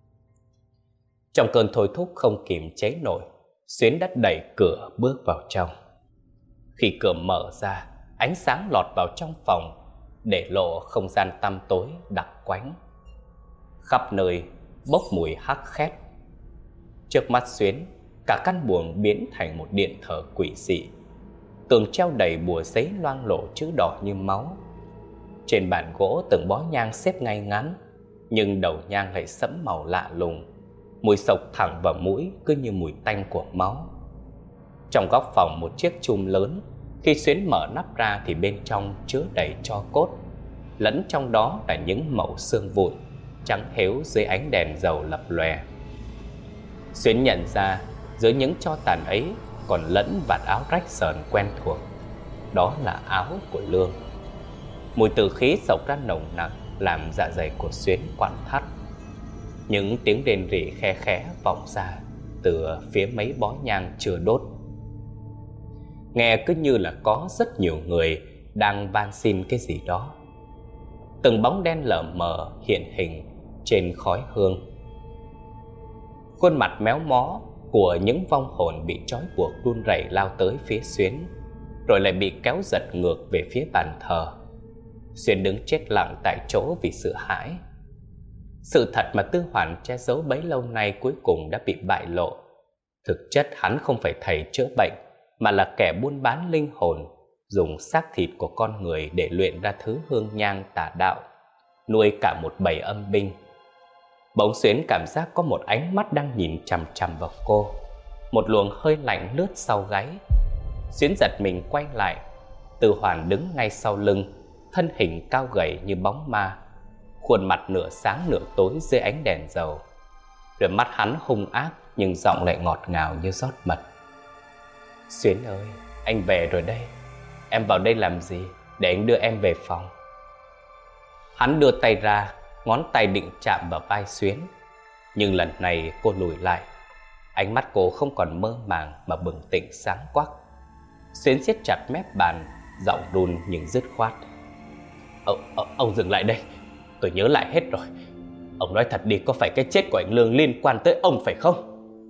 Speaker 1: Trong cơn thôi thúc không kiềm chế nổi, Xuyến đã đẩy cửa bước vào trong. Khi cửa mở ra, ánh sáng lọt vào trong phòng, để lộ không gian tăm tối đặc quánh. Khắp nơi bốc mùi hắc khét. Trước mắt Xuyến, Cả căn buồng biến thành một điện thờ quỷ dị. Tường treo đầy bùa giấy loang lổ chữ đỏ như máu. Trên bàn gỗ từng bó nhang xếp ngay ngắn, nhưng đầu nhang lại sẫm màu lạ lùng. Mùi sộc thẳng vào mũi cứ như mùi tanh của máu. Trong góc phòng một chiếc chum lớn, khi Xuyến mở nắp ra thì bên trong chứa đầy tro cốt, lẫn trong đó là những mẩu xương vụn trắng héo dưới ánh đèn dầu lập lòe. Xuyến nhận ra dưới những tro tàn ấy còn lẫn vạt áo rách sờn quen thuộc. Đó là áo của Lương. Mùi tử khí xộc ra nồng nặc làm dạ dày của Xuyến quặn thắt. Những tiếng rền rỉ khe khẽ vọng ra từ phía mấy bó nhang chưa đốt. Nghe cứ như là có rất nhiều người đang van xin cái gì đó. Từng bóng đen lờ mờ hiện hình trên khói hương. Khuôn mặt méo mó của những vong hồn bị trói buộc run rẩy lao tới phía Xuyến, rồi lại bị kéo giật ngược về phía bàn thờ. Xuyến đứng chết lặng tại chỗ vì sợ hãi. Sự thật mà Tư Hoàn che giấu bấy lâu nay cuối cùng đã bị bại lộ. Thực chất hắn không phải thầy chữa bệnh, mà là kẻ buôn bán linh hồn, dùng xác thịt của con người để luyện ra thứ hương nhang tà đạo, nuôi cả một bầy âm binh. Bỗng Xuyến cảm giác có một ánh mắt đang nhìn chằm chằm vào cô. Một luồng hơi lạnh lướt sau gáy. Xuyến giật mình quay lại. Tư Hoàn đứng ngay sau lưng, thân hình cao gầy như bóng ma, khuôn mặt nửa sáng nửa tối dưới ánh đèn dầu. Đôi mắt hắn hung ác nhưng giọng lại ngọt ngào như rót mật. Xuyến ơi, anh về rồi đây. Em vào đây làm gì? Để anh đưa em về phòng. Hắn đưa tay ra, ngón tay định chạm vào vai Xuyến. Nhưng lần này cô lùi lại. Ánh mắt cô không còn mơ màng mà bừng tỉnh sáng quắc. Xuyến siết chặt mép bàn, giọng run nhưng dứt khoát. Ông dừng lại đây. Tôi nhớ lại hết rồi. Ông nói thật đi, có phải cái chết của anh Lương liên quan tới ông phải không?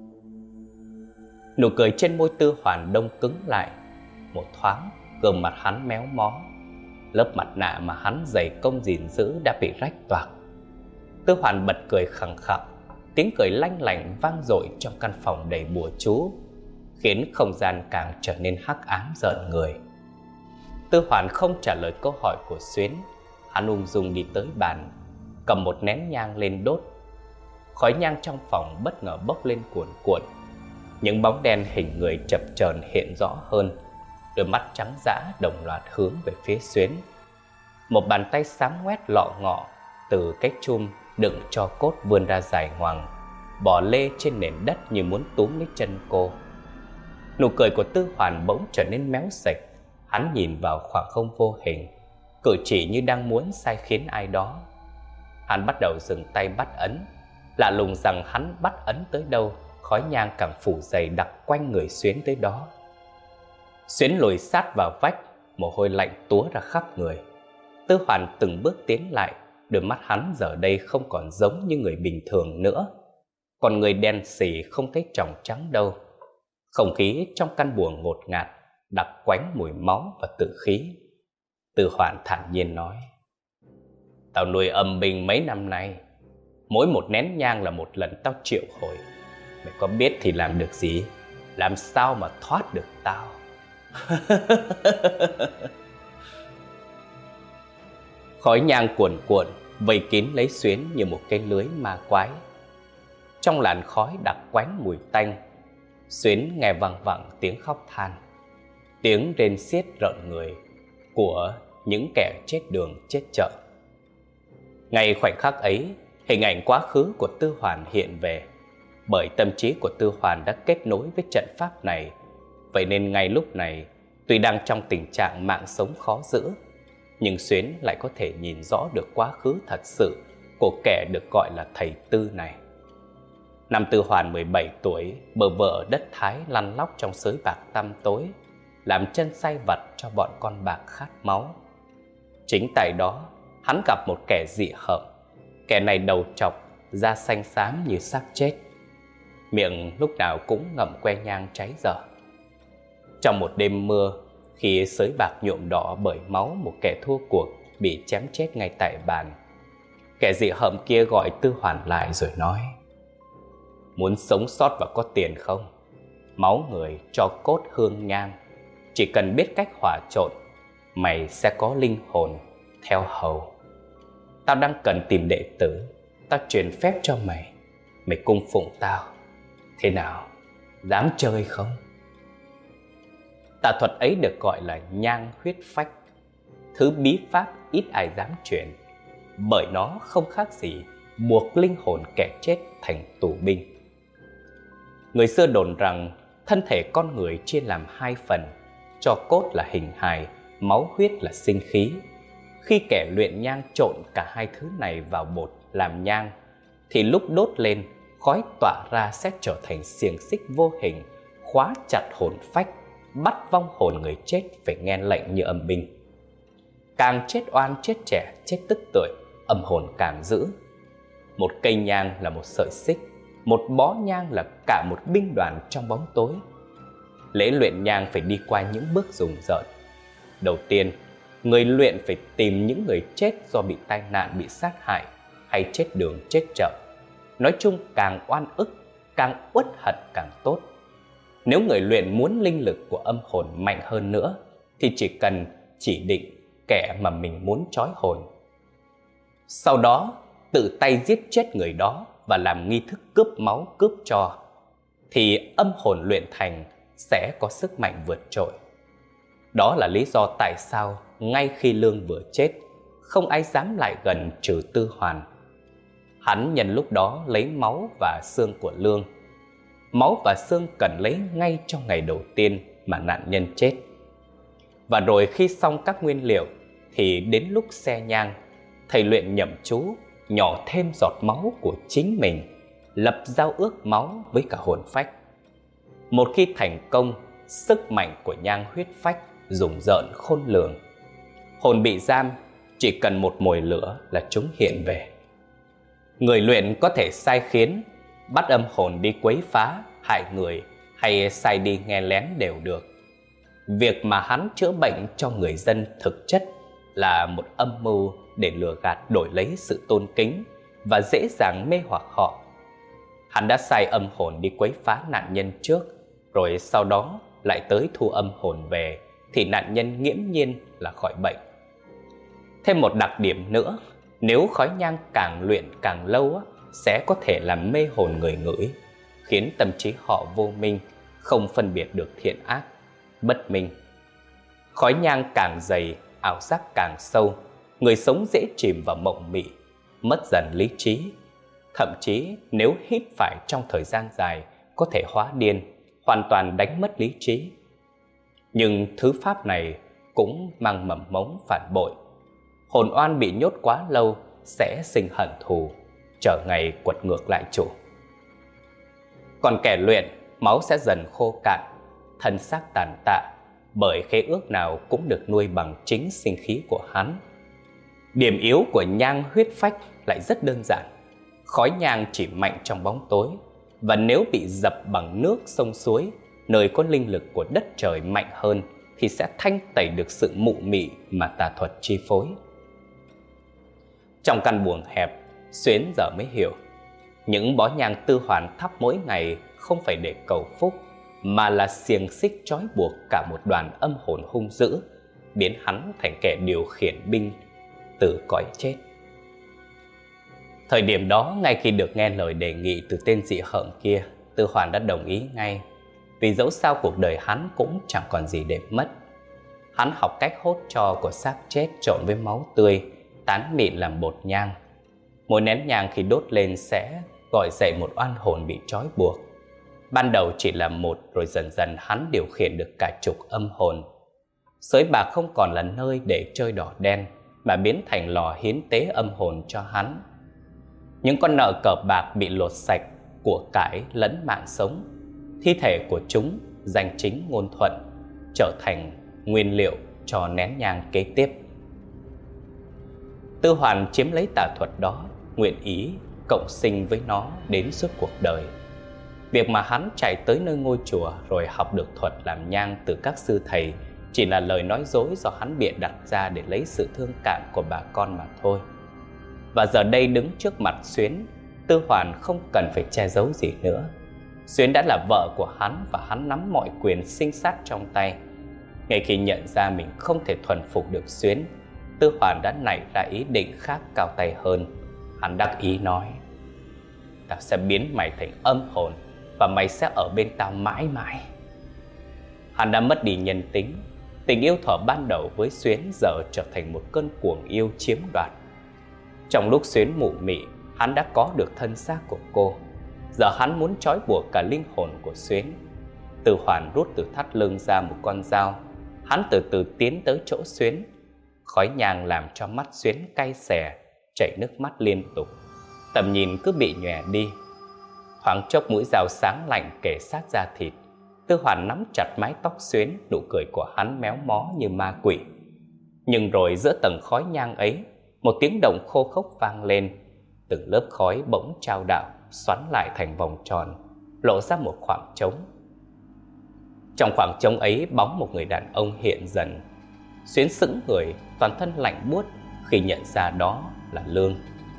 Speaker 1: Nụ cười trên môi Tư Hoàn đông cứng lại. Một thoáng, gương mặt hắn méo mó. Lớp mặt nạ mà hắn dày công gìn giữ đã bị rách toạc. Tư Hoàn bật cười khẳng khặc. Tiếng cười lanh lảnh vang dội trong căn phòng đầy bùa chú, khiến không gian càng trở nên hắc ám rợn người. Tư Hoàn không trả lời câu hỏi của Xuyến. Hắn ung dung đi tới bàn, cầm một nén nhang lên đốt. Khói nhang trong phòng bất ngờ bốc lên cuồn cuộn. Những bóng đen hình người chập chờn hiện rõ hơn. Đôi mắt trắng dã đồng loạt hướng về phía Xuyến. Một bàn tay xám ngoét lọ ngọ từ cái chum đựng tro cốt vươn ra dài ngoằng, bò lê trên nền đất như muốn túm lấy chân cô. Nụ cười của Tư Hoàn bỗng trở nên méo sạch. Hắn nhìn vào khoảng không vô hình, cử chỉ như đang muốn sai khiến ai đó. Hắn bắt đầu dừng tay bắt ấn. Lạ lùng rằng hắn bắt ấn tới đâu, khói nhang càng phủ dày đặc quanh người Xuyến tới đó. Xuyến lùi sát vào vách, mồ hôi lạnh túa ra khắp người. Tư Hoàn từng bước tiến lại. Đôi mắt hắn giờ đây không còn giống như người bình thường nữa. Còn người đen xì không thấy tròng trắng đâu. Không khí trong căn buồng ngột ngạt, đặc quánh mùi máu và tử khí. Tư Hoàn thản nhiên nói: Tao nuôi âm binh mấy năm nay, mỗi một nén nhang là một lần tao triệu hồi. Mày có biết thì làm được gì? Làm sao mà thoát được tao? Khói nhang cuồn cuộn vây kín lấy Xuyến như một cái lưới ma quái. Trong làn khói đặc quánh mùi tanh, Xuyến nghe văng vẳng tiếng khóc than, tiếng rên xiết rợn người của những kẻ chết đường chết chợ. Ngay khoảnh khắc ấy, hình ảnh quá khứ của Tư Hoàn hiện về. Bởi tâm trí của Tư Hoàn đã kết nối với trận pháp này, vậy nên ngay lúc này, tuy đang trong tình trạng mạng sống khó giữ, nhưng Xuyến lại có thể nhìn rõ được quá khứ thật sự của kẻ được gọi là thầy Tư này. Năm Tư Hoàn 17 tuổi, bơ vơ ở đất Thái lăn lóc trong xới bạc tăm tối, làm chân sai vặt cho bọn con bạc khát máu. Chính tại đó, hắn gặp một kẻ dị hợm. Kẻ này đầu trọc, da xanh xám như xác chết, miệng lúc nào cũng ngậm que nhang cháy dở. Trong một đêm mưa, khi xới bạc nhuộm đỏ bởi máu một kẻ thua cuộc bị chém chết ngay tại bàn, kẻ dị hợm kia gọi Tư Hoàn lại rồi nói: Muốn sống sót và có tiền không? máu người, tro cốt, hương nhang. Chỉ cần biết cách hòa trộn, mày sẽ có linh hồn theo hầu. Tao đang cần tìm đệ tử, tao truyền phép cho mày, mày cung phụng tao. Thế nào, dám chơi không? Tà thuật ấy được gọi là nhang huyết phách, thứ bí pháp ít ai dám truyền, bởi nó không khác gì buộc linh hồn kẻ chết thành tù binh. Người xưa đồn rằng thân thể con người chia làm hai phần, tro cốt là hình hài, máu huyết là sinh khí. Khi kẻ luyện nhang trộn cả hai thứ này vào bột làm nhang, thì lúc đốt lên, khói tỏa ra sẽ trở thành xiềng xích vô hình, khóa chặt hồn phách, bắt vong hồn người chết phải nghe lệnh như âm binh. Càng chết oan, chết trẻ, chết tức tuổi, âm hồn càng dữ. Một cây nhang là một sợi xích, một bó nhang là cả một binh đoàn trong bóng tối. Lễ luyện nhang phải đi qua những bước rùng rợn. Đầu tiên, người luyện phải tìm những người chết do bị tai nạn, bị sát hại hay chết đường chết chợ. Nói chung càng oan ức, càng uất hận càng tốt. Nếu người luyện muốn linh lực của âm hồn mạnh hơn nữa thì chỉ cần chỉ định kẻ mà mình muốn trói hồn. Sau đó tự tay giết chết người đó và làm nghi thức cướp máu cướp tro, thì âm hồn luyện thành sẽ có sức mạnh vượt trội. Đó là lý do tại sao ngay khi Lương vừa chết, không ai dám lại gần trừ Tư Hoàn. Hắn nhân lúc đó lấy máu và xương của Lương. Máu và xương cần lấy ngay trong ngày đầu tiên mà nạn nhân chết. Và rồi khi xong các nguyên liệu thì đến lúc xe nhang, thầy luyện nhậm chú nhỏ thêm giọt máu của chính mình, lập giao ước máu với cả hồn phách. Một khi thành công, sức mạnh của nhang huyết phách rùng rợn khôn lường. Hồn bị giam, chỉ cần một mồi lửa là chúng hiện về. Người luyện có thể sai khiến, bắt âm hồn đi quấy phá, hại người hay sai đi nghe lén đều được. Việc mà hắn chữa bệnh cho người dân thực chất là một âm mưu để lừa gạt đổi lấy sự tôn kính và dễ dàng mê hoặc họ. Hắn đã sai âm hồn đi quấy phá nạn nhân trước, rồi sau đó lại tới thu âm hồn về thì nạn nhân nghiễm nhiên là khỏi bệnh. Thêm một đặc điểm nữa, nếu khói nhang càng luyện càng lâu sẽ có thể làm mê hồn người ngửi, khiến tâm trí họ vô minh, không phân biệt được thiện ác, bất minh. Khói nhang càng dày, ảo giác càng sâu, người sống dễ chìm vào mộng mị, mất dần lý trí. Thậm chí nếu hít phải trong thời gian dài có thể hóa điên, hoàn toàn đánh mất lý trí. Nhưng thứ pháp này cũng mang mầm mống phản bội. Hồn oan bị nhốt quá lâu sẽ sinh hận thù, chờ ngày quật ngược lại chủ. Còn kẻ luyện, máu sẽ dần khô cạn, thân xác tàn tạ, bởi khế ước nào cũng được nuôi bằng chính sinh khí của hắn. Điểm yếu của nhang huyết phách lại rất đơn giản. Khói nhang chỉ mạnh trong bóng tối, và nếu bị dập bằng nước sông suối, nơi có linh lực của đất trời mạnh hơn, thì sẽ thanh tẩy được sự mụ mị mà tà thuật chi phối. Trong căn buồng hẹp, Xuyến giờ mới hiểu, những bó nhang Tư Hoàn thắp mỗi ngày không phải để cầu phúc, mà là xiềng xích trói buộc cả một đoàn âm hồn hung dữ, biến hắn thành kẻ điều khiển binh từ cõi chết. Thời điểm đó, ngay khi được nghe lời đề nghị từ tên dị hợm kia, Tư Hoàn đã đồng ý ngay, vì dẫu sao cuộc đời hắn cũng chẳng còn gì để mất. Hắn học cách hốt tro của xác chết trộn với máu tươi, tán mịn làm bột nhang. Mỗi nén nhang khi đốt lên sẽ gọi dậy một oan hồn bị trói buộc. Ban đầu chỉ là một, rồi dần dần hắn điều khiển được cả chục âm hồn. Sới bạc không còn là nơi để chơi đỏ đen, mà biến thành lò hiến tế âm hồn cho hắn. Những con nợ cờ bạc bị lột sạch, của cải lẫn mạng sống. Thi thể của chúng, danh chính ngôn thuận, trở thành nguyên liệu cho nén nhang kế tiếp. Tư Hoàn chiếm lấy tà thuật đó, nguyện ý cộng sinh với nó đến suốt cuộc đời. Việc mà hắn chạy tới nơi ngôi chùa rồi học được thuật làm nhang từ các sư thầy chỉ là lời nói dối do hắn bịa đặt ra để lấy sự thương cảm của bà con mà thôi. Và giờ đây đứng trước mặt Xuyến, Tư Hoàn không cần phải che giấu gì nữa. Xuyến đã là vợ của hắn và hắn nắm mọi quyền sinh sát trong tay. Ngay khi nhận ra mình không thể thuần phục được Xuyến, Tư Hoàn đã nảy ra ý định khác cao tay hơn. Hắn đắc ý nói: "Tao sẽ biến mày thành âm hồn và mày sẽ ở bên tao mãi mãi." Hắn đã mất đi nhân tính. Tình yêu thuở ban đầu với Xuyến giờ trở thành một cơn cuồng yêu chiếm đoạt. Trong lúc Xuyến mụ mị, hắn đã có được thân xác của cô. Giờ hắn muốn trói buộc cả linh hồn của Xuyến. Tư Hoàn rút từ thắt lưng ra một con dao. Hắn từ từ tiến tới chỗ Xuyến. Khói nhang làm cho mắt Xuyến cay xè, chảy nước mắt liên tục. Tầm nhìn cứ bị nhòe đi. Thoáng chốc mũi dao sáng lạnh kề sát da thịt. Tư Hoàn nắm chặt mái tóc Xuyến, nụ cười của hắn méo mó như ma quỷ. Nhưng rồi giữa tầng khói nhang ấy, một tiếng động khô khốc vang lên. Từng lớp khói bỗng trao đảo, xoắn lại thành vòng tròn, lộ ra một khoảng trống. Trong khoảng trống ấy, bóng một người đàn ông hiện dần. Xuyến sững người, toàn thân lạnh buốt khi nhận ra đó là Lương.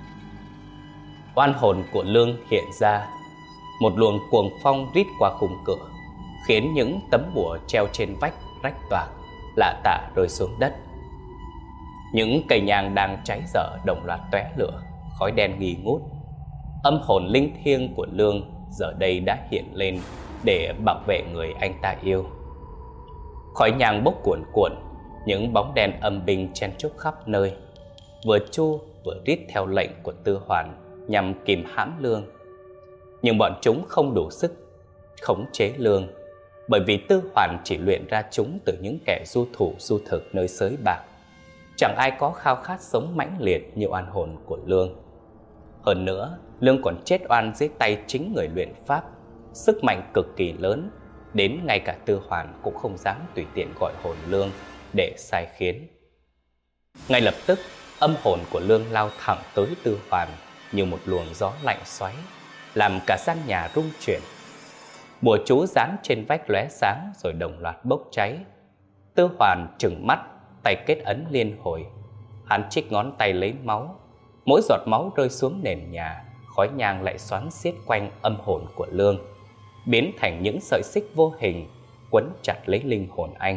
Speaker 1: Oan hồn của Lương hiện ra. Một luồng cuồng phong rít qua khung cửa, khiến những tấm bùa treo trên vách rách toạc, lạ tả rơi xuống đất. Những cây nhang đang cháy dở đồng loạt tóe lửa, khói đen nghi ngút. Âm hồn linh thiêng của Lương giờ đây đã hiện lên để bảo vệ người anh ta yêu. Khói nhang bốc cuồn cuộn, những bóng đen âm binh chen chúc khắp nơi, vừa chu vừa rít theo lệnh của Tư Hoàn nhằm kìm hãm Lương. Nhưng bọn chúng không đủ sức khống chế Lương, bởi vì Tư Hoàn chỉ luyện ra chúng từ những kẻ du thủ du thực nơi xới bạc. Chẳng ai có khao khát sống mãnh liệt như oan hồn của Lương. Hơn nữa, Lương còn chết oan dưới tay chính người luyện pháp, sức mạnh cực kỳ lớn, đến ngay cả Tư Hoàn cũng không dám tùy tiện gọi hồn Lương để sai khiến. Ngay lập tức, âm hồn của Lương lao thẳng tới Tư Hoàn như một luồng gió lạnh xoáy, làm cả gian nhà rung chuyển. Bùa chú dán trên vách lóe sáng rồi đồng loạt bốc cháy. Tư Hoàn trừng mắt, tay kết ấn liên hồi. Hắn chích ngón tay lấy máu. Mỗi giọt máu rơi xuống nền nhà, khói nhang lại xoắn xiết quanh âm hồn của Lương, biến thành những sợi xích vô hình quấn chặt lấy linh hồn anh.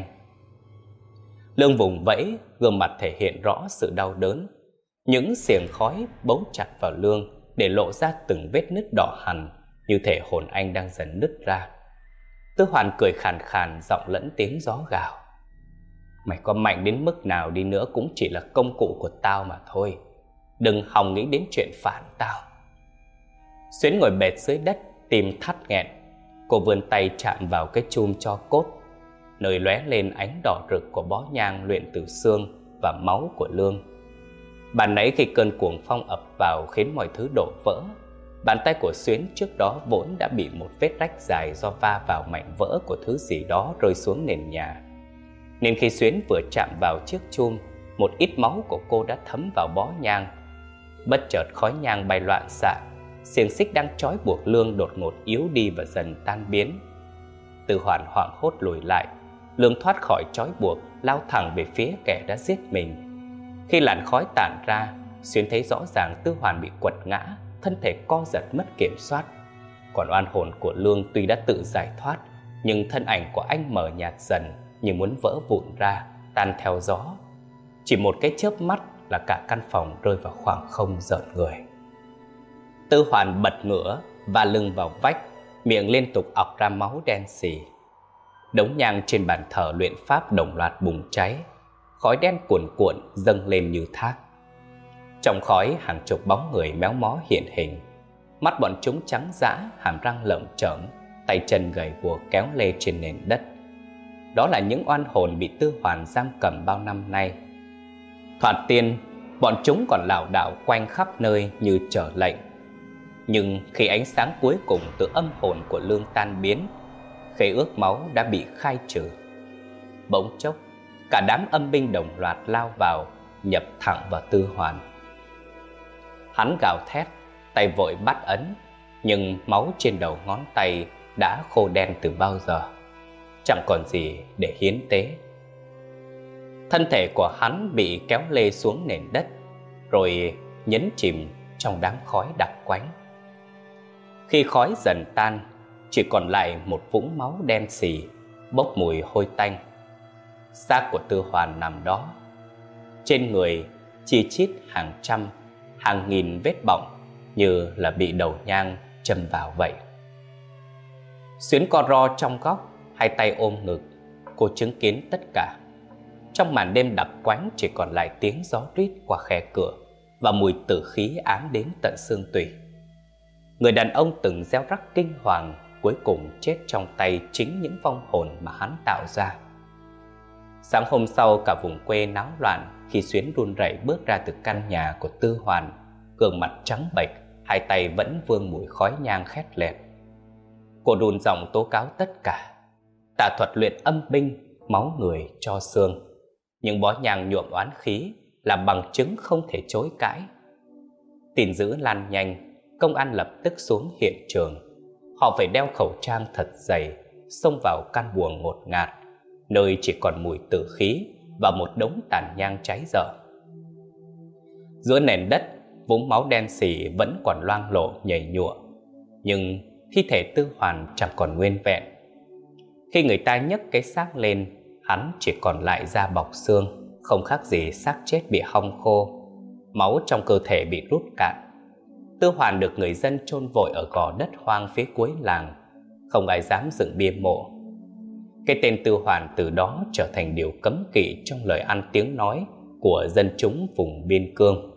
Speaker 1: Lương vùng vẫy, gương mặt thể hiện rõ sự đau đớn. Những xiềng khói bấu chặt vào Lương để lộ ra từng vết nứt đỏ hằn, như thể hồn anh đang dần nứt ra. Tư Hoàn cười khàn khàn, giọng lẫn tiếng gió gào: "Mày có mạnh đến mức nào đi nữa cũng chỉ là công cụ của tao mà thôi. Đừng hòng nghĩ đến chuyện phản tao." Xuyến ngồi bệt dưới đất, tim thắt nghẹn. Cô vươn tay chạm vào cái chum tro cốt, nơi lóe lên ánh đỏ rực của bó nhang luyện từ xương và máu của Lương. Ban nãy khi cơn cuồng phong ập vào khiến mọi thứ đổ vỡ, bàn tay của Xuyến trước đó vốn đã bị một vết rách dài do va vào mảnh vỡ của thứ gì đó rơi xuống nền nhà. Nên khi Xuyến vừa chạm vào chiếc chum, một ít máu của cô đã thấm vào bó nhang. Bất chợt khói nhang bay loạn xạ, xiềng xích đang trói buộc Lương đột ngột yếu đi và dần tan biến. Tư Hoàn hoảng hốt lùi lại. Lương thoát khỏi trói buộc, lao thẳng về phía kẻ đã giết mình. Khi làn khói tản ra, Xuyến thấy rõ ràng Tư Hoàn bị quật ngã, thân thể co giật mất kiểm soát. Còn oan hồn của Lương tuy đã tự giải thoát, nhưng thân ảnh của anh mờ nhạt dần, như muốn vỡ vụn ra, tan theo gió. Chỉ một cái chớp mắt là cả căn phòng rơi vào khoảng không rợn người. Tư Hoàn bật ngửa và lưng vào vách, miệng liên tục ọc ra máu đen sì. Đống nhang trên bàn thờ luyện pháp đồng loạt bùng cháy, khói đen cuồn cuộn dâng lên như thác. Trong khói, hàng chục bóng người méo mó hiện hình. Mắt bọn chúng trắng dã, hàm răng lởm chởm, tay chân gầy guộc kéo lê trên nền đất. Đó là những oan hồn bị Tư Hoàn giam cầm bao năm nay. Thoạt tiên, bọn chúng còn lảo đảo quanh khắp nơi như chờ lệnh. Nhưng khi ánh sáng cuối cùng từ âm hồn của Lương tan biến, khế ước máu đã bị khai trừ. Bỗng chốc, cả đám âm binh đồng loạt lao vào, nhập thẳng vào Tư Hoàn. Hắn gào thét, tay vội bắt ấn, nhưng máu trên đầu ngón tay đã khô đen từ bao giờ, chẳng còn gì để hiến tế. Thân thể của hắn bị kéo lê xuống nền đất, rồi nhấn chìm trong đám khói đặc quánh. Khi khói dần tan, chỉ còn lại một vũng máu đen sì, bốc mùi hôi tanh. Xác của Tư Hoàn nằm đó. Trên người chi chít hàng trăm, hàng nghìn vết bỏng như là bị đầu nhang châm vào vậy. Xuyến co ro trong góc, hai tay ôm ngực, cô chứng kiến tất cả. Trong màn đêm đặc quánh chỉ còn lại tiếng gió rít qua khe cửa và mùi tử khí ám đến tận xương tủy. Người đàn ông từng gieo rắc kinh hoàng cuối cùng chết trong tay chính những vong hồn mà hắn tạo ra. Sáng hôm sau, cả vùng quê náo loạn khi Xuyến run rẩy bước ra từ căn nhà của Tư Hoàn, gương mặt trắng bệch, hai tay vẫn vương mùi khói nhang khét lẹt. Cô run giọng tố cáo tất cả: tà thuật luyện âm binh, máu người cho xương. Những bó nhang nhuộm oán khí là bằng chứng không thể chối cãi. Tin dữ lan nhanh, công an lập tức xuống hiện trường. Họ phải đeo khẩu trang thật dày, xông vào căn buồng ngột ngạt, nơi chỉ còn mùi tử khí và một đống tàn nhang cháy dở. Giữa nền đất, vũng máu đen sì vẫn còn loang lổ nhầy nhụa, nhưng thi thể Tư Hoàn chẳng còn nguyên vẹn. Khi người ta nhấc cái xác lên, hắn chỉ còn lại da bọc xương, không khác gì xác chết bị hong khô. Máu trong cơ thể bị rút cạn. Tư Hoàn được người dân chôn vội ở gò đất hoang phía cuối làng, không ai dám dựng bia mộ. Cái tên Tư Hoàn từ đó trở thành điều cấm kỵ trong lời ăn tiếng nói của dân chúng vùng biên cương.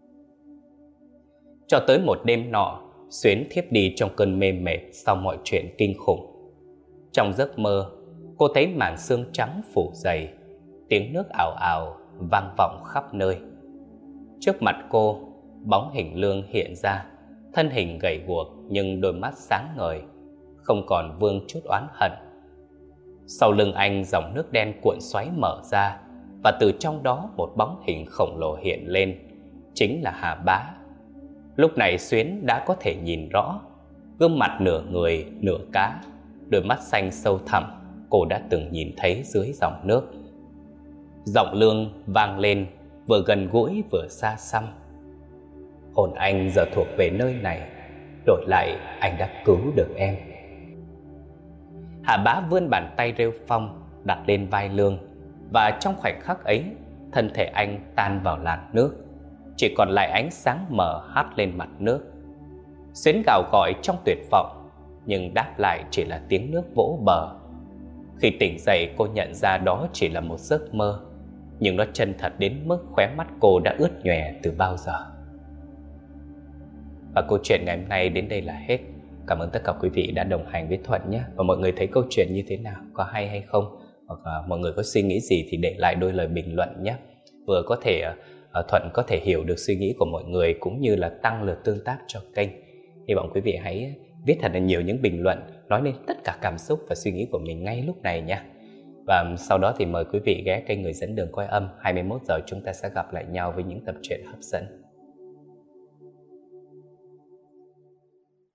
Speaker 1: Cho tới một đêm nọ, Xuyến thiếp đi trong cơn mê mệt sau mọi chuyện kinh khủng. Trong giấc mơ, cô thấy màn sương trắng phủ dày, tiếng nước ào ào vang vọng khắp nơi. Trước mặt cô, bóng hình Lương hiện ra, thân hình gầy guộc nhưng đôi mắt sáng ngời, không còn vương chút oán hận. Sau lưng anh, dòng nước đen cuộn xoáy mở ra, và từ trong đó một bóng hình khổng lồ hiện lên, chính là Hà Bá. Lúc này Xuyến đã có thể nhìn rõ gương mặt nửa người nửa cá, đôi mắt xanh sâu thẳm cô đã từng nhìn thấy dưới dòng nước. Giọng Lương vang lên vừa gần gũi vừa xa xăm: hồn anh giờ thuộc về nơi này, đổi lại anh đã cứu được em. Hà Bá vươn bàn tay rêu phong đặt lên vai Lương, và trong khoảnh khắc ấy, thân thể anh tan vào làn nước, chỉ còn lại ánh sáng mờ hắt lên mặt nước. Xuyến gào gọi trong tuyệt vọng, nhưng đáp lại chỉ là tiếng nước vỗ bờ. Khi tỉnh dậy, cô nhận ra đó chỉ là một giấc mơ, nhưng nó chân thật đến mức khóe mắt cô đã ướt nhòe từ bao giờ. Và câu chuyện ngày hôm nay đến đây là hết. Cảm ơn tất cả quý vị đã đồng hành với Thuận nhé. Và mọi người thấy câu chuyện như thế nào? Có hay hay không? Hoặc mọi người có suy nghĩ gì thì để lại đôi lời bình luận nhé. Vừa có thể Thuận có thể hiểu được suy nghĩ của mọi người, cũng như là tăng lượt tương tác cho kênh. Hy vọng quý vị hãy viết thật là nhiều những bình luận nói lên tất cả cảm xúc và suy nghĩ của mình ngay lúc này nha. Và sau đó thì mời quý vị ghé kênh Người Dẫn Đường Coi Âm. 21 giờ chúng ta sẽ gặp lại nhau với những tập truyện hấp dẫn.